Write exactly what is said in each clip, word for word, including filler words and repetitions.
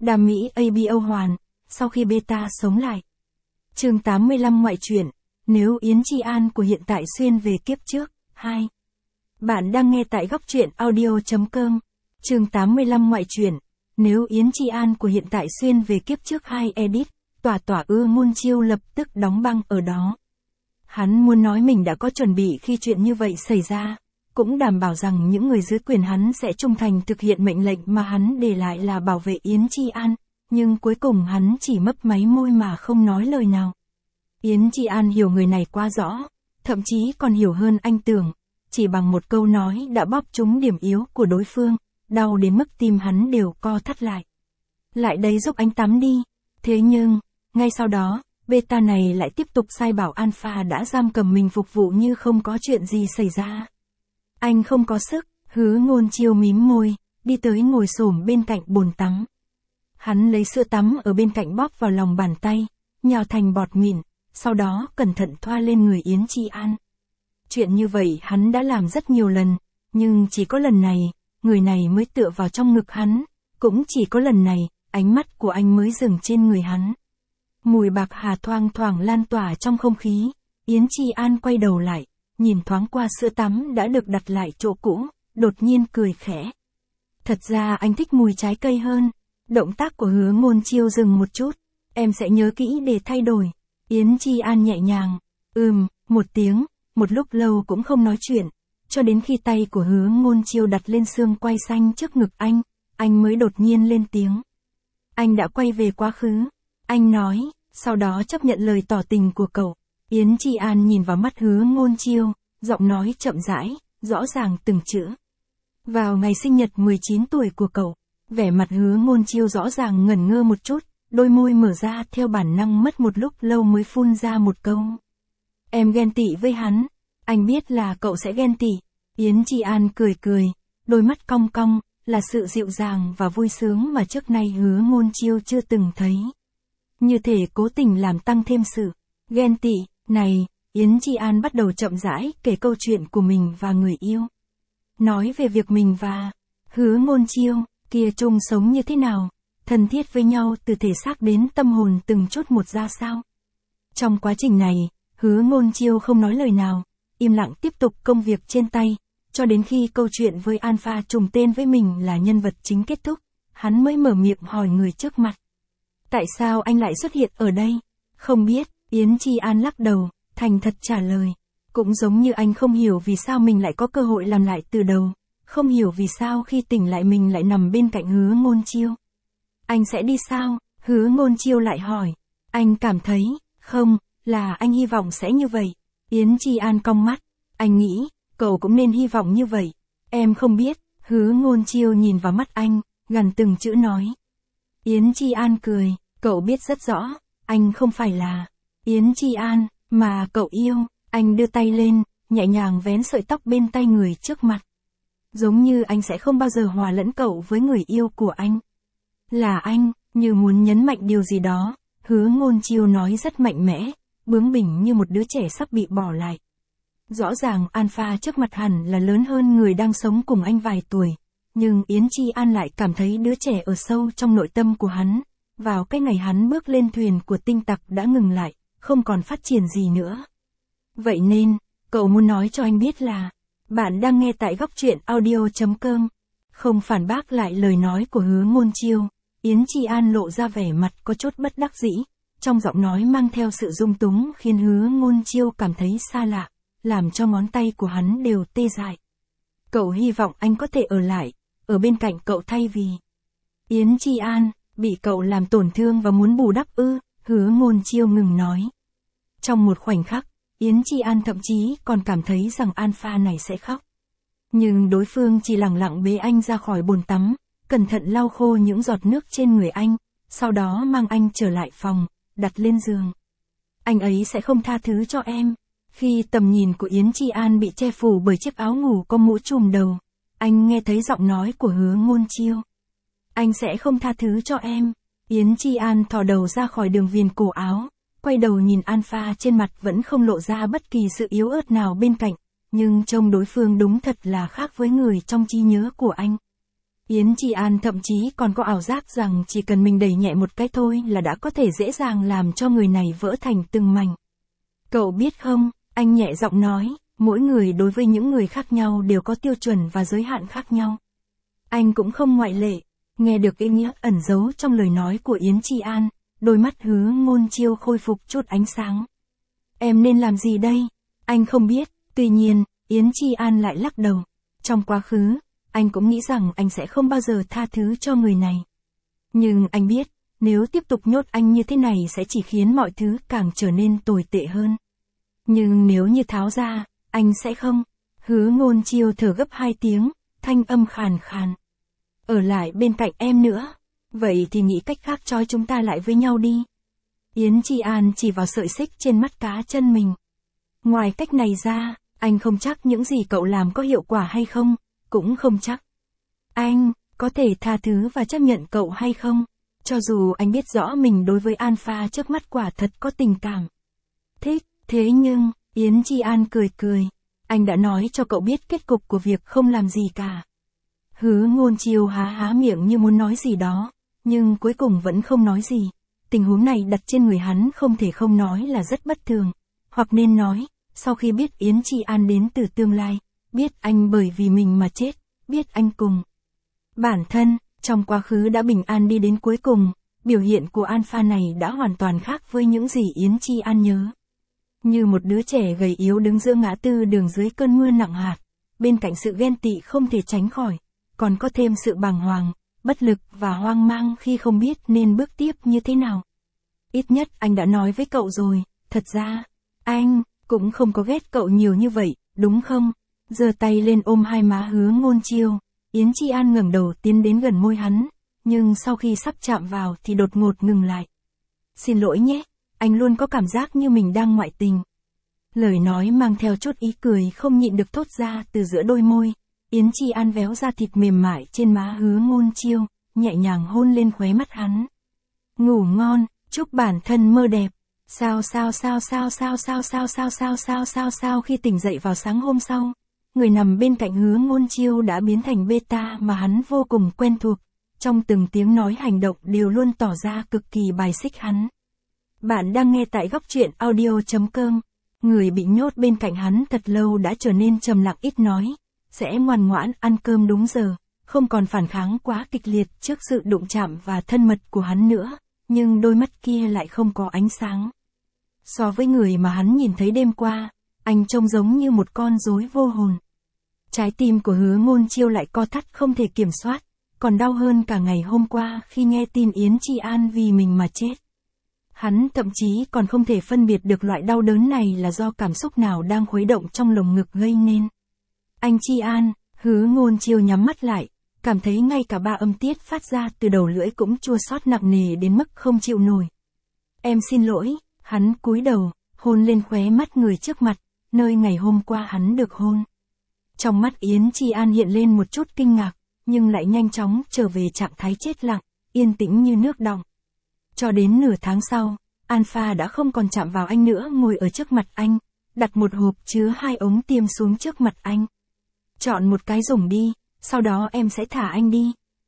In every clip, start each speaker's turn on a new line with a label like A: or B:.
A: Đam mỹ a bê o hoàn, sau khi beta sống lại. Chương tám mươi lăm ngoại truyện, nếu Yến Chi An của hiện tại xuyên về kiếp trước, hai. Bạn đang nghe tại góc truyện audio chấm com. Chương tám mươi lăm ngoại truyện, nếu Yến Chi An của hiện tại xuyên về kiếp trước hai edit, tỏa tỏa ưa muôn chiêu lập tức đóng băng ở đó. Hắn muốn nói mình đã có chuẩn bị khi chuyện như vậy xảy ra, cũng đảm bảo rằng những người dưới quyền hắn sẽ trung thành thực hiện mệnh lệnh mà hắn để lại là bảo vệ Yến Chi An, nhưng cuối cùng hắn chỉ mấp máy môi mà không nói lời nào. Yến Chi An hiểu người này quá rõ, thậm chí còn hiểu hơn anh tưởng, chỉ bằng một câu nói đã bóp trúng điểm yếu của đối phương, đau đến mức tim hắn đều co thắt lại. Lại đây giúp anh tắm đi. Thế nhưng, ngay sau đó, beta này lại tiếp tục sai bảo alpha đã giam cầm mình phục vụ như không có chuyện gì xảy ra. Anh không có sức, Hứa Ngôn Chiêu mím môi, đi tới ngồi xổm bên cạnh bồn tắm. Hắn lấy sữa tắm ở bên cạnh bóp vào lòng bàn tay, nhào thành bọt mịn, sau đó cẩn thận thoa lên người Yến Chi An. Chuyện như vậy hắn đã làm rất nhiều lần, nhưng chỉ có lần này, người này mới tựa vào trong ngực hắn, cũng chỉ có lần này, ánh mắt của anh mới dừng trên người hắn. Mùi bạc hà thoang thoảng lan tỏa trong không khí, Yến Chi An quay đầu lại, nhìn thoáng qua sữa tắm đã được đặt lại chỗ cũ, đột nhiên cười khẽ. Thật ra anh thích mùi trái cây hơn. Động tác của Hứa Ngôn Chiêu dừng một chút, em sẽ nhớ kỹ để thay đổi. Yến Chi An nhẹ nhàng, ừm, một tiếng, một lúc lâu cũng không nói chuyện, cho đến khi tay của Hứa Ngôn Chiêu đặt lên xương quai xanh trước ngực anh, anh mới đột nhiên lên tiếng. Anh đã quay về quá khứ, anh nói, sau đó chấp nhận lời tỏ tình của cậu. Yến Chi An nhìn vào mắt Hứa Ngôn Chiêu, giọng nói chậm rãi, rõ ràng từng chữ. Vào ngày sinh nhật mười chín tuổi của cậu, vẻ mặt Hứa Ngôn Chiêu rõ ràng ngẩn ngơ một chút, đôi môi mở ra theo bản năng mất một lúc lâu mới phun ra một câu. Em ghen tị với hắn, anh biết là cậu sẽ ghen tị. Yến Chi An cười cười, đôi mắt cong cong, là sự dịu dàng và vui sướng mà trước nay Hứa Ngôn Chiêu chưa từng thấy. Như thể cố tình làm tăng thêm sự ghen tị này, Yến Chi An bắt đầu chậm rãi kể câu chuyện của mình và người yêu. Nói về việc mình và Hứa Ngôn Chiêu kia chung sống như thế nào, thân thiết với nhau từ thể xác đến tâm hồn từng chút một ra sao. Trong quá trình này, Hứa Ngôn Chiêu không nói lời nào, im lặng tiếp tục công việc trên tay, cho đến khi câu chuyện với Alpha trùng tên với mình là nhân vật chính kết thúc, hắn mới mở miệng hỏi người trước mặt. Tại sao anh lại xuất hiện ở đây? Không biết, Yến Chi An lắc đầu, thành thật trả lời. Cũng giống như anh không hiểu vì sao mình lại có cơ hội làm lại từ đầu, không hiểu vì sao khi tỉnh lại mình lại nằm bên cạnh Hứa Ngôn Chiêu. Anh sẽ đi sao? Hứa Ngôn Chiêu lại hỏi. Anh cảm thấy, không, là anh hy vọng sẽ như vậy. Yến Chi An cong mắt, anh nghĩ, cậu cũng nên hy vọng như vậy. Em không biết, Hứa Ngôn Chiêu nhìn vào mắt anh, gần từng chữ nói. Yến Chi An cười, cậu biết rất rõ, anh không phải là Yến Chi An, mà cậu yêu. Anh đưa tay lên, nhẹ nhàng vén sợi tóc bên tay người trước mặt. Giống như anh sẽ không bao giờ hòa lẫn cậu với người yêu của anh. Là anh, như muốn nhấn mạnh điều gì đó, Hứa Ngôn Chiêu nói rất mạnh mẽ, bướng bỉnh như một đứa trẻ sắp bị bỏ lại. Rõ ràng Alpha trước mặt hẳn là lớn hơn người đang sống cùng anh vài tuổi, nhưng Yến Chi An lại cảm thấy đứa trẻ ở sâu trong nội tâm của hắn, vào cái ngày hắn bước lên thuyền của tinh tặc đã ngừng lại, không còn phát triển gì nữa. Vậy nên, cậu muốn nói cho anh biết là, bạn đang nghe tại góc truyện audio chấm com. Không phản bác lại lời nói của Hứa Ngôn Chiêu, Yến Chi An lộ ra vẻ mặt có chút bất đắc dĩ, trong giọng nói mang theo sự dung túng khiến Hứa Ngôn Chiêu cảm thấy xa lạ, làm cho ngón tay của hắn đều tê dại. Cậu hy vọng anh có thể ở lại, ở bên cạnh cậu thay vì Yến Chi An, bị cậu làm tổn thương và muốn bù đắp ư, Hứa Ngôn Chiêu ngừng nói. Trong một khoảnh khắc, Yến Chi An thậm chí còn cảm thấy rằng Alpha này sẽ khóc. Nhưng đối phương chỉ lặng lặng bế anh ra khỏi bồn tắm, cẩn thận lau khô những giọt nước trên người anh, sau đó mang anh trở lại phòng, đặt lên giường. Anh ấy sẽ không tha thứ cho em. Khi tầm nhìn của Yến Chi An bị che phủ bởi chiếc áo ngủ có mũ trùm đầu, anh nghe thấy giọng nói của Hứa Ngôn Chiêu. Anh sẽ không tha thứ cho em. Yến Chi An thò đầu ra khỏi đường viền cổ áo, quay đầu nhìn Alpha trên mặt vẫn không lộ ra bất kỳ sự yếu ớt nào bên cạnh, nhưng trông đối phương đúng thật là khác với người trong trí nhớ của anh. Yến Chi An thậm chí còn có ảo giác rằng chỉ cần mình đẩy nhẹ một cái thôi là đã có thể dễ dàng làm cho người này vỡ thành từng mảnh. Cậu biết không, anh nhẹ giọng nói, mỗi người đối với những người khác nhau đều có tiêu chuẩn và giới hạn khác nhau. Anh cũng không ngoại lệ. Nghe được ý nghĩa ẩn giấu trong lời nói của Yến Chi An, đôi mắt Hứa Ngôn Chiêu khôi phục chút ánh sáng. Em nên làm gì đây? Anh không biết, tuy nhiên, Yến Chi An lại lắc đầu. Trong quá khứ, anh cũng nghĩ rằng anh sẽ không bao giờ tha thứ cho người này. Nhưng anh biết, nếu tiếp tục nhốt anh như thế này sẽ chỉ khiến mọi thứ càng trở nên tồi tệ hơn. Nhưng nếu như tháo ra, anh sẽ không. Hứa Ngôn Chiêu thở gấp hai tiếng, thanh âm khàn khàn. Ở lại bên cạnh em nữa. Vậy thì nghĩ cách khác trói chúng ta lại với nhau đi. Yến Chi An chỉ vào sợi xích trên mắt cá chân mình. Ngoài cách này ra, anh không chắc những gì cậu làm có hiệu quả hay không, cũng không chắc. Anh, có thể tha thứ và chấp nhận cậu hay không? Cho dù anh biết rõ mình đối với Alpha trước mắt quả thật có tình cảm. Thích, thế nhưng, Yến Chi An cười cười. Anh đã nói cho cậu biết kết cục của việc không làm gì cả. Hứa Ngôn Chiêu há há miệng như muốn nói gì đó, nhưng cuối cùng vẫn không nói gì. Tình huống này đặt trên người hắn không thể không nói là rất bất thường. Hoặc nên nói, sau khi biết Yến Chi An đến từ tương lai, biết anh bởi vì mình mà chết, biết anh cùng bản thân, trong quá khứ đã bình an đi đến cuối cùng, biểu hiện của Alpha này đã hoàn toàn khác với những gì Yến Chi An nhớ. Như một đứa trẻ gầy yếu đứng giữa ngã tư đường dưới cơn mưa nặng hạt, bên cạnh sự ghen tị không thể tránh khỏi, còn có thêm sự bàng hoàng, bất lực và hoang mang khi không biết nên bước tiếp như thế nào. Ít nhất anh đã nói với cậu rồi, thật ra, anh cũng không có ghét cậu nhiều như vậy, đúng không? Giơ tay lên ôm hai má Hứa Ngôn Chiêu, Yến Chi An ngẩng đầu tiến đến gần môi hắn, nhưng sau khi sắp chạm vào thì đột ngột ngừng lại. Xin lỗi nhé, anh luôn có cảm giác như mình đang ngoại tình. Lời nói mang theo chút ý cười không nhịn được thốt ra từ giữa đôi môi. Yến Chi An véo ra thịt mềm mại trên má Hứa Ngôn Chiêu, nhẹ nhàng hôn lên khóe mắt hắn. Ngủ ngon, chúc bản thân mơ đẹp. Sao sao sao sao sao sao sao sao sao sao sao sao khi tỉnh dậy vào sáng hôm sau, người nằm bên cạnh Hứa Ngôn Chiêu đã biến thành beta mà hắn vô cùng quen thuộc, trong từng tiếng nói hành động đều luôn tỏ ra cực kỳ bài xích hắn. Bạn đang nghe tại góc truyện audio chấm com. Người bị nhốt bên cạnh hắn thật lâu đã trở nên trầm lặng ít nói, sẽ ngoan ngoãn ăn cơm đúng giờ, không còn phản kháng quá kịch liệt trước sự đụng chạm và thân mật của hắn nữa, nhưng đôi mắt kia lại không có ánh sáng. So với người mà hắn nhìn thấy đêm qua, anh trông giống như một con rối vô hồn. Trái tim của Hứa Ngôn Chiêu lại co thắt không thể kiểm soát, còn đau hơn cả ngày hôm qua khi nghe tin Yến Chi An vì mình mà chết. Hắn thậm chí còn không thể phân biệt được loại đau đớn này là do cảm xúc nào đang khuấy động trong lồng ngực gây nên. Anh Chi An, Hứa Ngôn Chiêu nhắm mắt lại, cảm thấy ngay cả ba âm tiết phát ra từ đầu lưỡi cũng chua xót nặng nề đến mức không chịu nổi. Em xin lỗi, hắn cúi đầu, hôn lên khóe mắt người trước mặt, nơi ngày hôm qua hắn được hôn. Trong mắt Yến Chi An hiện lên một chút kinh ngạc, nhưng lại nhanh chóng trở về trạng thái chết lặng, yên tĩnh như nước đọng. Cho đến nửa tháng sau, Alpha đã không còn chạm vào anh nữa, ngồi ở trước mặt anh, đặt một hộp chứa hai ống tiêm xuống trước mặt anh. Chọn một cái dùng đi, sau đó em sẽ thả anh đi.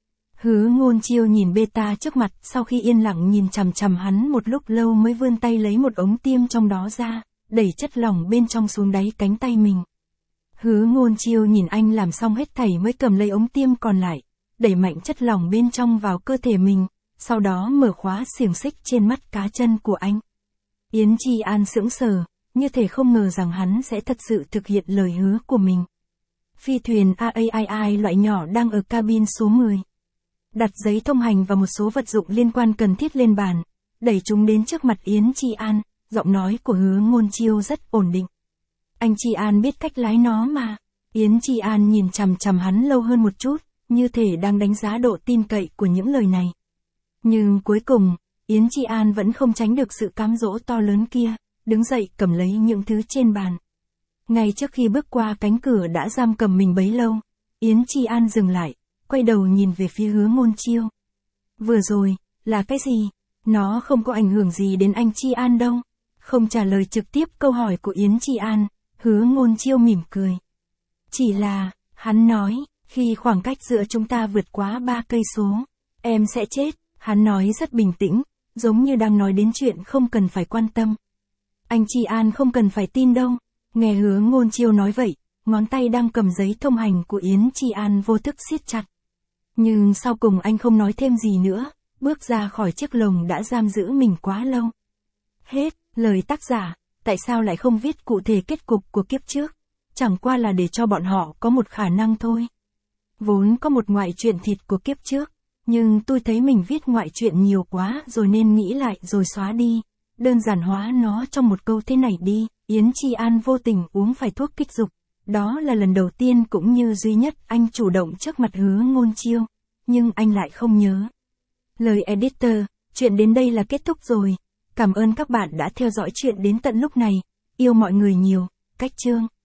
A: Hứa Ngôn Chiêu nhìn beta trước mặt, sau khi yên lặng nhìn chằm chằm hắn một lúc lâu mới vươn tay lấy một ống tiêm trong đó ra, đẩy chất lỏng bên trong xuống đáy cánh tay mình. Hứa Ngôn Chiêu nhìn anh làm xong hết thảy mới cầm lấy ống tiêm còn lại, đẩy mạnh chất lỏng bên trong vào cơ thể mình, sau đó mở khóa xiềng xích trên mắt cá chân của anh. Yến Chi An sững sờ, như thể không ngờ rằng hắn sẽ thật sự thực hiện lời hứa của mình. Phi thuyền a a i i loại nhỏ đang ở cabin số mười. Đặt giấy thông hành và một số vật dụng liên quan cần thiết lên bàn, đẩy chúng đến trước mặt Yến Chi An, giọng nói của Hứa Ngôn Chiêu rất ổn định. Anh Chi An biết cách lái nó mà. Yến Chi An nhìn chằm chằm hắn lâu hơn một chút, như thể đang đánh giá độ tin cậy của những lời này. Nhưng cuối cùng, Yến Chi An vẫn không tránh được sự cám dỗ to lớn kia, đứng dậy cầm lấy những thứ trên bàn. Ngay trước khi bước qua cánh cửa đã giam cầm mình bấy lâu, Yến Chi An dừng lại, quay đầu nhìn về phía Hứa Ngôn Chiêu. Vừa rồi, là cái gì? Nó không có ảnh hưởng gì đến anh Chi An đâu. Không trả lời trực tiếp câu hỏi của Yến Chi An, Hứa Ngôn Chiêu mỉm cười. Chỉ là, hắn nói, Khi khoảng cách giữa chúng ta vượt quá ba cây số, em sẽ chết, hắn nói rất bình tĩnh, giống như đang nói đến chuyện không cần phải quan tâm. Anh Tri An không cần phải tin đâu, nghe Hứa Ngôn Chiêu nói vậy, ngón tay đang cầm giấy thông hành của Yến Tri An vô thức siết chặt. Nhưng sau cùng anh không nói thêm gì nữa, bước ra khỏi chiếc lồng đã giam giữ mình quá lâu. Hết, lời tác giả, tại sao lại không viết cụ thể kết cục của kiếp trước? Chẳng qua là để cho bọn họ có một khả năng thôi. Vốn có một ngoại truyện thịt của kiếp trước, nhưng tôi thấy mình viết ngoại truyện nhiều quá rồi nên nghĩ lại rồi xóa đi. Đơn giản hóa nó trong một câu thế này đi, Yến Tri An vô tình uống phải thuốc kích dục. Đó là lần đầu tiên cũng như duy nhất anh chủ động trước mặt Hứa Ngôn Chiêu, nhưng anh lại không nhớ. Lời editor, chuyện đến đây là kết thúc rồi. Cảm ơn các bạn đã theo dõi chuyện đến tận lúc này. Yêu mọi người nhiều, Cách Chương.